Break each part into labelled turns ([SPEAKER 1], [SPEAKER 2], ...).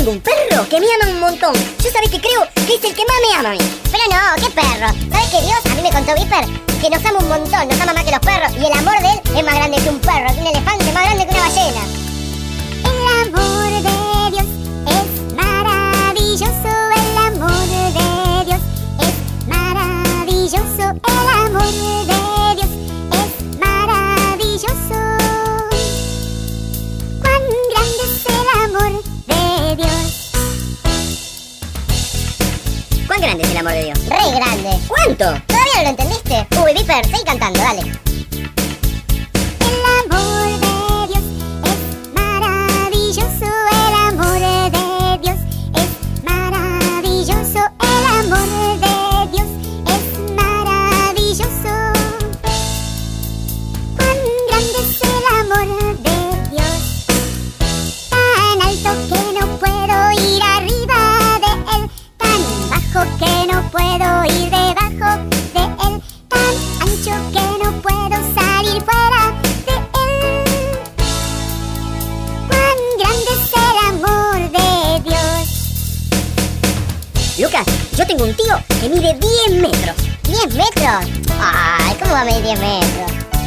[SPEAKER 1] tengo un perro que me ama un montón. Yo sabés que creo que es el que más me ama a mí.
[SPEAKER 2] Pero no, ¿qué perro? ¿Sabes que Dios? A mí me contó Viper que nos ama un montón, nos ama más que los perros. Y el amor de él es más grande que un perro, que un elefante, más grande que una ballena.
[SPEAKER 3] El amor de Dios es maravilloso. El amor de Dios es maravilloso. El amor de Dios es maravilloso. Cuán grande es el amor de Dios.
[SPEAKER 1] ¿Cuán grande es el amor de Dios?
[SPEAKER 2] Re grande.
[SPEAKER 1] ¿Cuánto?
[SPEAKER 2] ¿Todavía no lo entendiste? Uy, Viper, seguí cantando, dale.
[SPEAKER 3] El amor de Dios es maravilloso. El amor de Dios es maravilloso. El amor de Dios es maravilloso. Cuán grande es el amor de Dios. Tan alto que no puedo ir arriba de él. Tan bajo que no puedo ir debajo de él. Tan ancho que no puedo salir fuera de él. Cuán grande es el amor de Dios.
[SPEAKER 1] Lucas, yo tengo un tío que mide 10 metros.
[SPEAKER 2] ¿10 metros? Ay, ¿cómo va a medir 10 metros?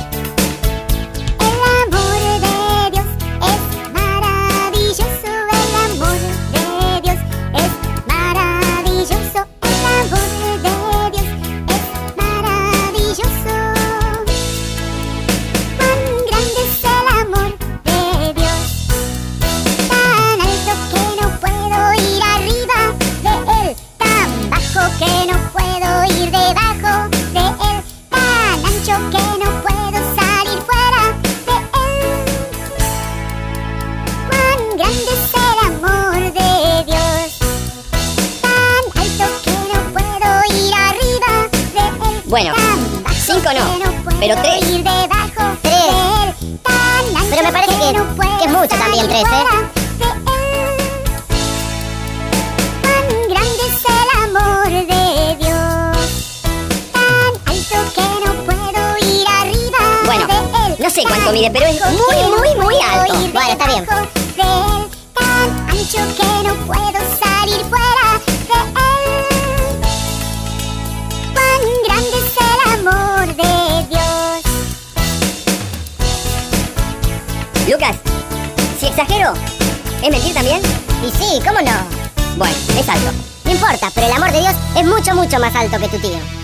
[SPEAKER 3] El amor de Dios es maravilloso. El amor de Dios es maravilloso. El amor de Dios es maravilloso. Cuán grande es el amor de Dios. Tan alto que no puedo ir arriba de él. Tan bajo que no puedo ir debajo de él. Tan ancho que no puedo salir fuera de él. Cuán grande es el amor de Dios. Tan alto que no puedo ir arriba de él.
[SPEAKER 1] Bueno,
[SPEAKER 3] Tan bajo
[SPEAKER 1] 5 no,
[SPEAKER 3] que puedo
[SPEAKER 1] pero 3.
[SPEAKER 3] ir debajo
[SPEAKER 2] Tres.
[SPEAKER 3] de él. Tan ancho
[SPEAKER 2] Pero me parece que
[SPEAKER 3] no puedo
[SPEAKER 2] es mucho también,
[SPEAKER 3] salir
[SPEAKER 2] 3, ¿eh?
[SPEAKER 3] fuera de él. Cuán grande es el amor de Dios. Tan alto que no puedo ir arriba
[SPEAKER 1] Bueno,
[SPEAKER 3] de él.
[SPEAKER 1] no sé cuánto
[SPEAKER 3] Tan
[SPEAKER 1] mide, pero es
[SPEAKER 3] bajo
[SPEAKER 1] muy,
[SPEAKER 3] que no
[SPEAKER 1] muy, muy
[SPEAKER 3] puedo
[SPEAKER 1] alto.
[SPEAKER 3] ir
[SPEAKER 2] Bueno, está bien.
[SPEAKER 3] debajo de él. Tan ancho que no puedo salir fuera de él. Cuán grande es el amor de Dios.
[SPEAKER 1] Lucas, si exagero, ¿es mentir también?
[SPEAKER 2] Y sí, ¿cómo no?
[SPEAKER 1] Bueno, es alto.
[SPEAKER 2] No importa, pero el amor de Dios es mucho, mucho más alto que tu tío.